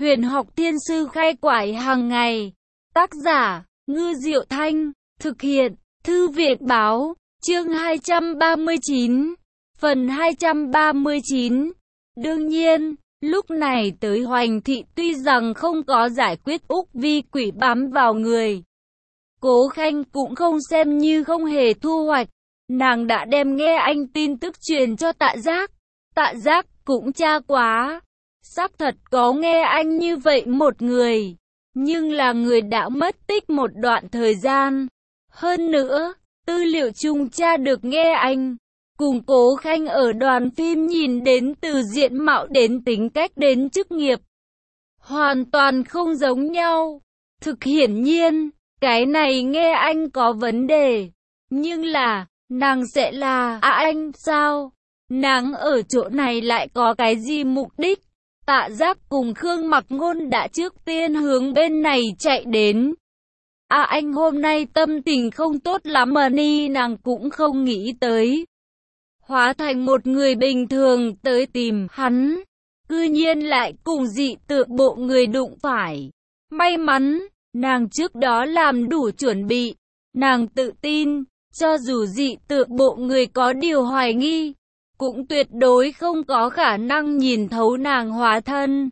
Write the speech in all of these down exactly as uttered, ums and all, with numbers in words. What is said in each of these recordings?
Huyền học thiên sư khai quải hàng ngày. Tác giả, Ngư Diệu Thanh. Thực hiện, Thư viện Báo. Chương hai trăm ba mươi chín. Phần hai trăm ba mươi chín. Đương nhiên, lúc này tới Hoành Thị tuy rằng không có giải quyết Úc Vi quỷ bám vào người, Cố Khanh cũng không xem như không hề thu hoạch. Nàng đã đem nghe anh tin tức truyền cho Tạ Giác. Tạ Giác cũng tra quá. Xác thật có nghe anh như vậy một người, nhưng là người đã mất tích một đoạn thời gian. Hơn nữa, tư liệu chung tra được nghe anh cùng Cố Khanh ở đoàn phim nhìn đến từ diện mạo đến tính cách đến chức nghiệp, hoàn toàn không giống nhau. Thực hiển nhiên, cái này nghe anh có vấn đề. Nhưng là, nàng sẽ là à anh sao? Nàng ở chỗ này lại có cái gì mục đích? Tạ Giác cùng Khương Mặc Ngôn đã trước tiên hướng bên này chạy đến. À anh hôm nay tâm tình không tốt lắm mà ni nàng cũng không nghĩ tới. Hóa thành một người bình thường tới tìm hắn, cư nhiên lại cùng dị tượng bộ người đụng phải. May mắn, nàng trước đó làm đủ chuẩn bị. Nàng tự tin, cho dù dị tượng bộ người có điều hoài nghi, cũng tuyệt đối không có khả năng nhìn thấu nàng hóa thân.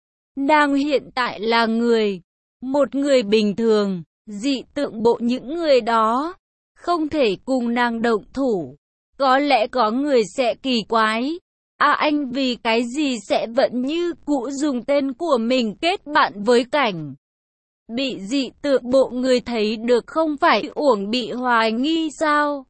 Nàng hiện tại là người, một người bình thường, dị tượng bộ những người đó không thể cùng nàng động thủ. Có lẽ có người sẽ kỳ quái, à anh vì cái gì sẽ vẫn như cũ dùng tên của mình kết bạn với Cảnh. Bị dị tượng bộ người thấy được không phải uổng bị hoài nghi sao?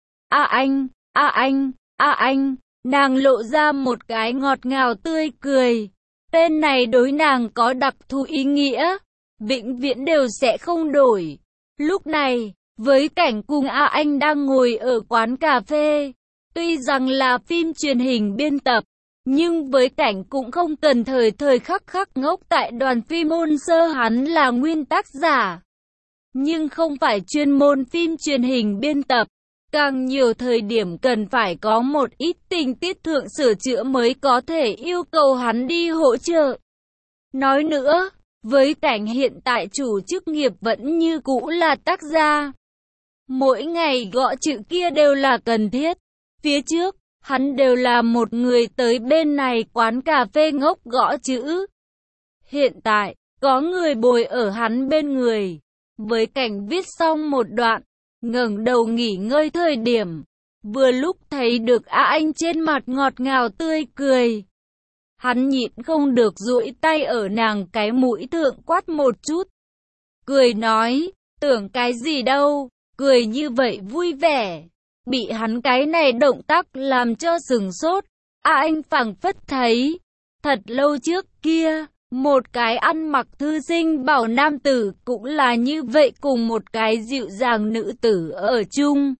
À anh, à anh, à anh, nàng lộ ra một cái ngọt ngào tươi cười. Tên này đối nàng có đặc thù ý nghĩa, vĩnh viễn đều sẽ không đổi. Lúc này, với Cảnh cùng A Anh đang ngồi ở quán cà phê, tuy rằng là phim truyền hình biên tập, nhưng với Cảnh cũng không cần thời thời khắc khắc ngốc tại đoàn phim môn sơ, hắn là nguyên tác giả, nhưng không phải chuyên môn phim truyền hình biên tập. Càng nhiều thời điểm cần phải có một ít tình tiết thượng sửa chữa mới có thể yêu cầu hắn đi hỗ trợ. Nói nữa, với Cảnh hiện tại chủ chức nghiệp vẫn như cũ là tác gia. Mỗi ngày gõ chữ kia đều là cần thiết. Phía trước, hắn đều là một người tới bên này quán cà phê ngốc gõ chữ. Hiện tại, có người bồi ở hắn bên người. Với Cảnh viết xong một đoạn, ngẩng đầu nghỉ ngơi thời điểm, vừa lúc thấy được A Anh trên mặt ngọt ngào tươi cười. Hắn nhịn không được duỗi tay ở nàng cái mũi thượng quát một chút. Cười nói, tưởng cái gì đâu, cười như vậy vui vẻ. Bị hắn cái này động tác làm cho sừng sốt. A Anh phảng phất thấy, thật lâu trước kia, một cái ăn mặc thư sinh bảo nam tử cũng là như vậy cùng một cái dịu dàng nữ tử ở chung.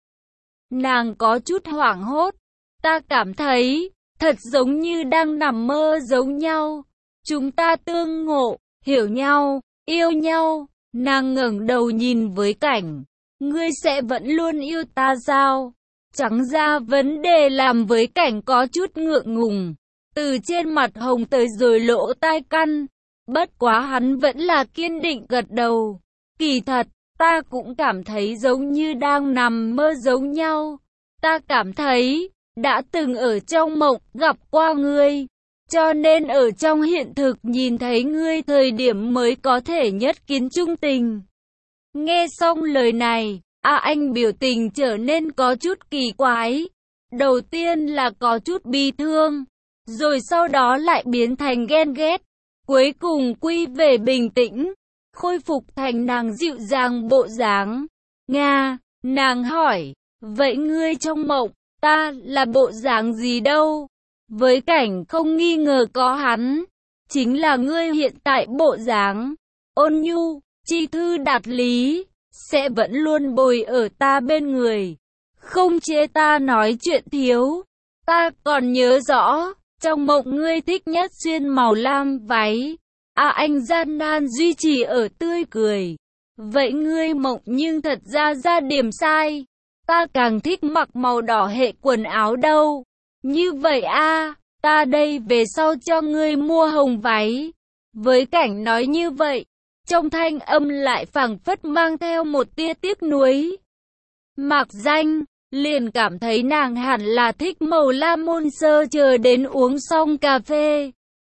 Nàng có chút hoảng hốt, ta cảm thấy, thật giống như đang nằm mơ giống nhau. Chúng ta tương ngộ, hiểu nhau, yêu nhau. Nàng ngẩng đầu nhìn với Cảnh, ngươi sẽ vẫn luôn yêu ta sao? Trắng ra vấn đề làm với Cảnh có chút ngượng ngùng, từ trên mặt hồng tới rồi lỗ tai căn. Bất quá hắn vẫn là kiên định gật đầu. Kỳ thật, ta cũng cảm thấy giống như đang nằm mơ giống nhau. Ta cảm thấy, đã từng ở trong mộng gặp qua ngươi, cho nên ở trong hiện thực nhìn thấy ngươi thời điểm mới có thể nhất kiến trung tình. Nghe xong lời này, A Anh biểu tình trở nên có chút kỳ quái. Đầu tiên là có chút bi thương, rồi sau đó lại biến thành ghen ghét. Cuối cùng quy về bình tĩnh, khôi phục thành nàng dịu dàng bộ dáng. Nga, nàng hỏi, vậy ngươi trong mộng, ta là bộ dáng gì đâu? Với Cảnh không nghi ngờ có hắn, chính là ngươi hiện tại bộ dáng, ôn nhu, chi thư đạt lý, sẽ vẫn luôn bồi ở ta bên người, không chê ta nói chuyện thiếu. Ta còn nhớ rõ, trong mộng ngươi thích nhất xuyên màu lam váy. À anh gian nan duy trì ở tươi cười. Vậy ngươi mộng nhưng thật ra ra điểm sai. Ta càng thích mặc màu đỏ hệ quần áo đâu. Như vậy a, à, ta đây về sau cho ngươi mua hồng váy. Với Cảnh nói như vậy, trong thanh âm lại phảng phất mang theo một tia tiếc nuối. Mạc Danh liền cảm thấy nàng hẳn là thích màu lam môn sơ chờ đến uống xong cà phê.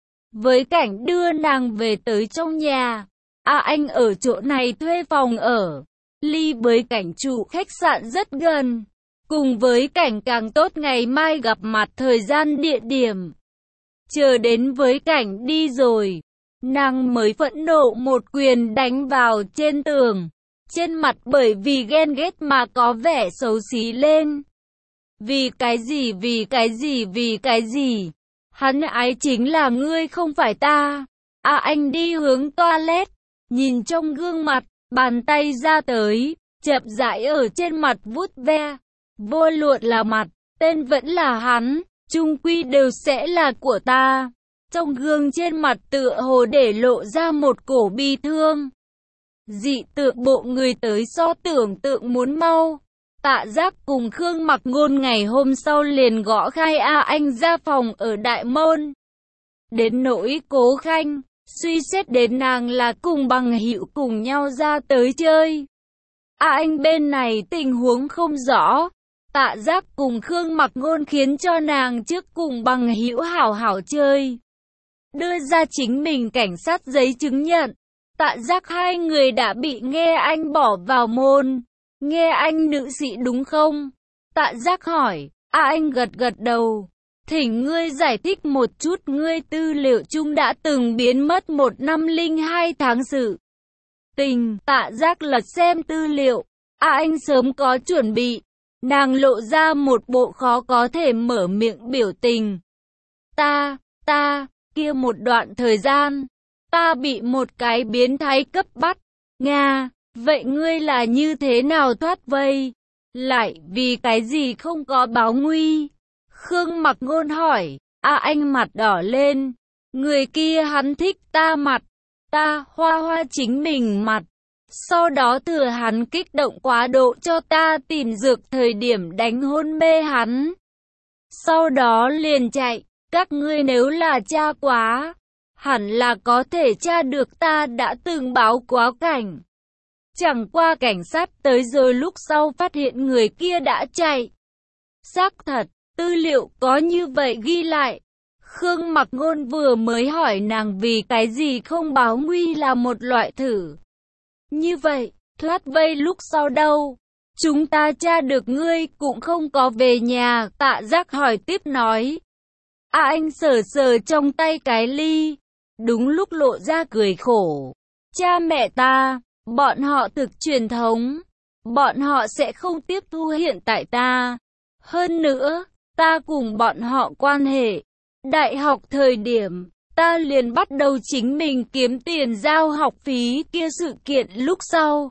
Với Cảnh đưa nàng về tới trong nhà. À anh ở chỗ này thuê phòng ở. Ly với Cảnh chủ khách sạn rất gần. Cùng với Cảnh càng tốt ngày mai gặp mặt thời gian địa điểm. Chờ đến với Cảnh đi rồi. Nàng mới phẫn nộ một quyền đánh vào trên tường. Trên mặt bởi vì ghen ghét mà có vẻ xấu xí lên. Vì cái gì, vì cái gì, vì cái gì? Hắn ái chính là ngươi không phải ta. À anh đi hướng toilet. Nhìn trong gương mặt, bàn tay ra tới, chậm rãi ở trên mặt vuốt ve. Vô luận là mặt, tên vẫn là hắn, chung quy đều sẽ là của ta. Trong gương trên mặt tựa hồ để lộ ra một cổ bi thương. Dị tượng bộ người tới so tưởng tượng muốn mau. Tạ Giác cùng Khương Mặc Ngôn ngày hôm sau liền gõ khai A Anh ra phòng ở Đại Môn. Đến nỗi Cố Khanh, suy xét đến nàng là cùng bằng hữu cùng nhau ra tới chơi. A Anh bên này tình huống không rõ. Tạ Giác cùng Khương Mặc Ngôn khiến cho nàng trước cùng bằng hữu hảo hảo chơi. Đưa ra chính mình cảnh sát giấy chứng nhận. Tạ Giác hai người đã bị Nghe Anh bỏ vào môn. Nghe Anh nữ sĩ đúng không? Tạ Giác hỏi. A Anh gật gật đầu. Thỉnh ngươi giải thích một chút ngươi tư liệu chung đã từng biến mất một năm linh hai tháng sự tình. Tạ Giác lật xem tư liệu. A Anh sớm có chuẩn bị. Nàng lộ ra một bộ khó có thể mở miệng biểu tình. Ta, ta, kia một đoạn thời gian, ta bị một cái biến thái cấp bắt. Nga, vậy ngươi là như thế nào thoát vây? Lại vì cái gì không có báo nguy? Khương Mặc Ngôn hỏi. A Anh mặt đỏ lên. Người kia hắn thích ta mặt. Ta hoa hoa chính mình mặt. Sau đó thừa hắn kích động quá độ cho ta tìm dược thời điểm đánh hôn mê hắn. Sau đó liền chạy. Các ngươi nếu là tra quá, hẳn là có thể tra được ta đã từng báo quá cảnh. Chẳng qua cảnh sát tới rồi lúc sau phát hiện người kia đã chạy. Xác thật, tư liệu có như vậy ghi lại. Khương Mặc Ngôn vừa mới hỏi nàng vì cái gì không báo nguy là một loại thử. Như vậy, thoát vây lúc sau đâu? Chúng ta tra được ngươi cũng không có về nhà. Tạ Giác hỏi tiếp nói. A Anh sờ sờ trong tay cái ly. Đúng lúc lộ ra cười khổ. Cha mẹ ta, bọn họ thực truyền thống. Bọn họ sẽ không tiếp thu hiện tại ta. Hơn nữa, ta cùng bọn họ quan hệ. Đại học thời điểm, ta liền bắt đầu chính mình kiếm tiền giao học phí kia sự kiện lúc sau.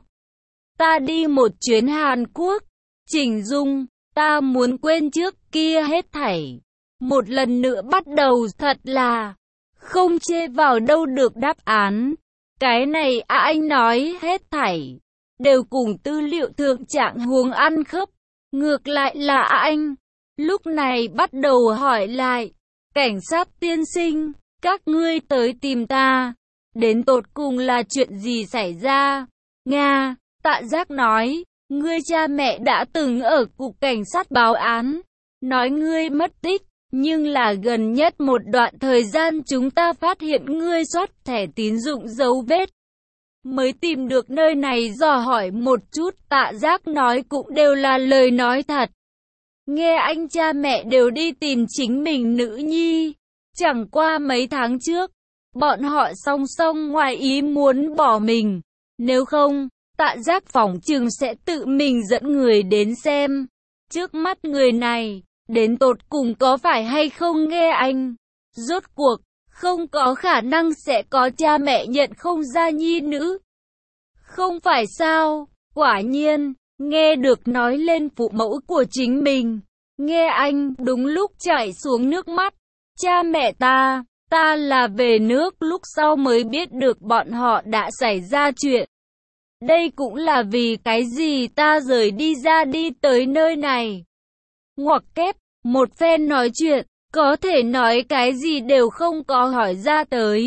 Ta đi một chuyến Hàn Quốc. Chỉnh dung, ta muốn quên trước kia hết thảy. Một lần nữa bắt đầu thật là không chê vào đâu được đáp án. Cái này A Anh nói hết thảy đều cùng tư liệu thượng trạng huống ăn khớp. Ngược lại là A Anh lúc này bắt đầu hỏi lại. Cảnh sát tiên sinh, các ngươi tới tìm ta, đến tột cùng là chuyện gì xảy ra? Nga, Tạ Giác nói, ngươi cha mẹ đã từng ở cục cảnh sát báo án, nói ngươi mất tích. Nhưng là gần nhất một đoạn thời gian chúng ta phát hiện ngươi soát thẻ tín dụng dấu vết. Mới tìm được nơi này dò hỏi một chút. Tạ Giác nói cũng đều là lời nói thật. Nghe anh cha mẹ đều đi tìm chính mình nữ nhi. Chẳng qua mấy tháng trước, bọn họ song song ngoài ý muốn bỏ mình. Nếu không, Tạ Giác phỏng chừng sẽ tự mình dẫn người đến xem. Trước mắt người này, đến tột cùng có phải hay không Nghe Anh? Rốt cuộc, không có khả năng sẽ có cha mẹ nhận không ra nhi nữ. Không phải sao? Quả nhiên, nghe được nói lên phụ mẫu của chính mình. Nghe Anh đúng lúc chảy xuống nước mắt. Cha mẹ ta, ta là về nước lúc sau mới biết được bọn họ đã xảy ra chuyện. Đây cũng là vì cái gì ta rời đi ra đi tới nơi này. Ngoặc kép, một phen nói chuyện, có thể nói cái gì đều không có hỏi ra tới.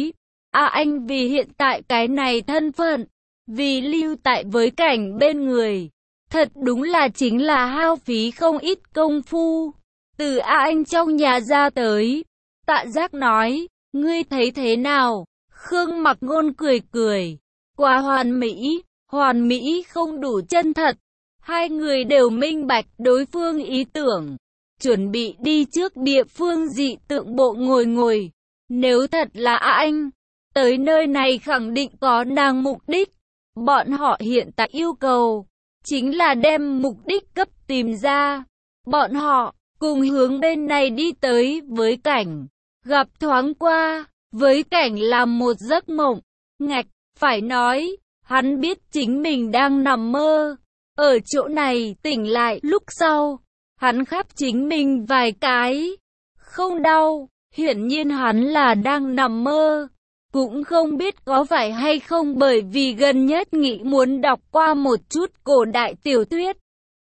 À anh vì hiện tại cái này thân phận, vì lưu tại với cảnh bên người, thật đúng là chính là hao phí không ít công phu. Từ A anh trong nhà ra tới, Tạ Giác nói, ngươi thấy thế nào? Khương Mặc Ngôn cười cười, quá hoàn mỹ, hoàn mỹ không đủ chân thật. Hai người đều minh bạch đối phương ý tưởng, chuẩn bị đi trước địa phương dị tượng bộ ngồi ngồi. Nếu thật là A anh, tới nơi này khẳng định có nàng mục đích. Bọn họ hiện tại yêu cầu, chính là đem mục đích cấp tìm ra. Bọn họ, cùng hướng bên này đi tới với cảnh. Gặp thoáng qua, với cảnh là một giấc mộng. Ngạch, phải nói, hắn biết chính mình đang nằm mơ. Ở chỗ này tỉnh lại lúc sau, hắn khắp chính mình vài cái. Không đau, hiển nhiên hắn là đang nằm mơ. Cũng không biết có phải hay không bởi vì gần nhất nghĩ muốn đọc qua một chút cổ đại tiểu thuyết.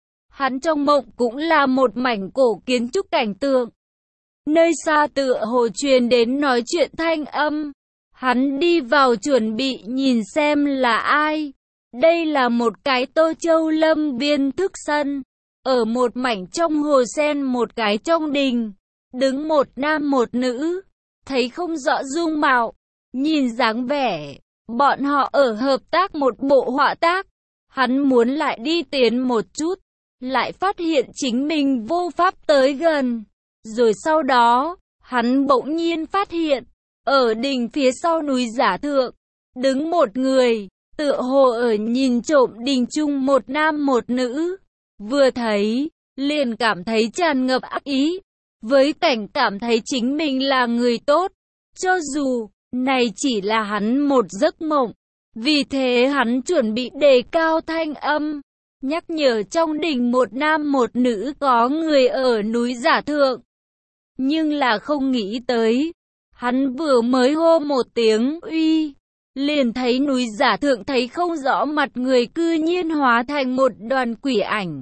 Hắn trong mộng cũng là một mảnh cổ kiến trúc cảnh tượng. Nơi xa tựa hồ truyền đến nói chuyện thanh âm. Hắn đi vào chuẩn bị nhìn xem là ai. Đây là một cái Tô Châu Lâm viên thức sân. Ở một mảnh trong hồ sen một cái trong đình. Đứng một nam một nữ. Thấy không rõ dung mạo. Nhìn dáng vẻ, bọn họ ở hợp tác một bộ họa tác. Hắn muốn lại đi tiến một chút, lại phát hiện chính mình vô pháp tới gần. Rồi sau đó, hắn bỗng nhiên phát hiện, ở đỉnh phía sau núi Giả Thượng, đứng một người, tựa hồ ở nhìn trộm đình chung một nam một nữ. Vừa thấy, liền cảm thấy tràn ngập ác ý, với cảnh cảm thấy chính mình là người tốt, cho dù này chỉ là hắn một giấc mộng. Vì thế hắn chuẩn bị đề cao thanh âm, nhắc nhở trong đình một nam một nữ có người ở núi Giả Thượng. Nhưng là không nghĩ tới, hắn vừa mới hô một tiếng uy, liền thấy núi Giả Thượng thấy không rõ mặt người cư nhiên hóa thành một đoàn quỷ ảnh.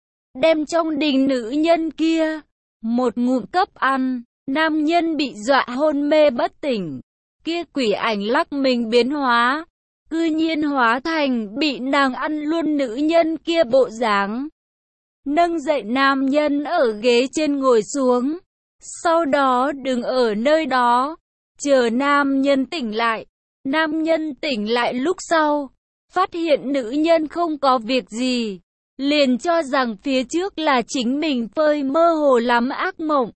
Đem trong đình nữ nhân kia, một ngụm cấp ăn, nam nhân bị dọa hôn mê bất tỉnh. Kia quỷ ảnh lắc mình biến hóa, cư nhiên hóa thành bị nàng ăn luôn nữ nhân kia bộ dáng. Nâng dậy nam nhân ở ghế trên ngồi xuống, sau đó đứng ở nơi đó, chờ nam nhân tỉnh lại. Nam nhân tỉnh lại lúc sau, phát hiện nữ nhân không có việc gì, liền cho rằng phía trước là chính mình phơi mơ hồ lắm ác mộng.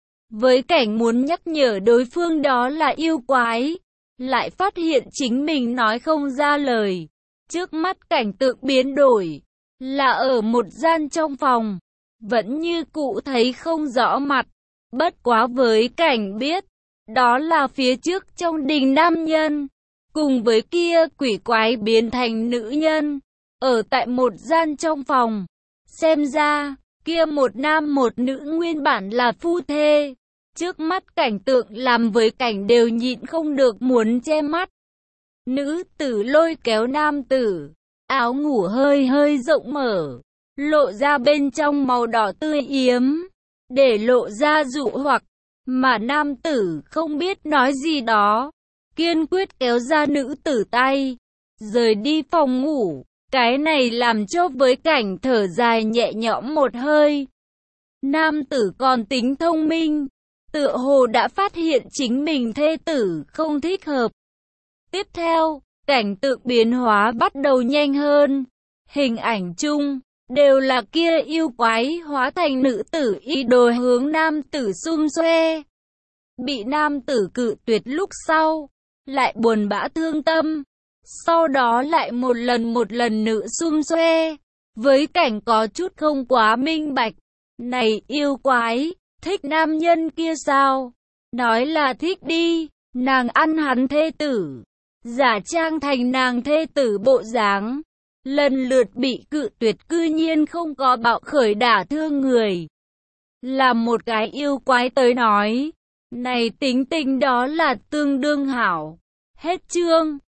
Với cảnh muốn nhắc nhở đối phương đó là yêu quái, lại phát hiện chính mình nói không ra lời. Trước mắt cảnh tượng biến đổi, là ở một gian trong phòng, vẫn như cũ thấy không rõ mặt. Bất quá với cảnh biết, đó là phía trước trong đình nam nhân, cùng với kia quỷ quái biến thành nữ nhân, ở tại một gian trong phòng. Xem ra, kia một nam một nữ nguyên bản là phu thê. Trước mắt cảnh tượng làm với cảnh đều nhịn không được muốn che mắt. Nữ tử lôi kéo nam tử, áo ngủ hơi hơi rộng mở, lộ ra bên trong màu đỏ tươi yếm, để lộ ra dụ hoặc, mà nam tử không biết nói gì đó, kiên quyết kéo ra nữ tử tay, rời đi phòng ngủ. Cái này làm cho với cảnh thở dài nhẹ nhõm một hơi. Nam tử còn tính thông minh, tựa hồ đã phát hiện chính mình thê tử không thích hợp. Tiếp theo, cảnh tượng biến hóa bắt đầu nhanh hơn. Hình ảnh chung, đều là kia yêu quái hóa thành nữ tử y đồ hướng nam tử xung xoe. Bị nam tử cự tuyệt lúc sau, lại buồn bã thương tâm. Sau đó lại một lần một lần nữ xung xoe. Với cảnh có chút không quá minh bạch. Này yêu quái, thích nam nhân kia sao? Nói là thích đi, nàng ăn hắn thê tử. Giả trang thành nàng thê tử bộ dáng. Lần lượt bị cự tuyệt cư nhiên không có bạo khởi đả thương người. Là một cái yêu quái tới nói. Này tính tình đó là tương đương hảo. Hết chương.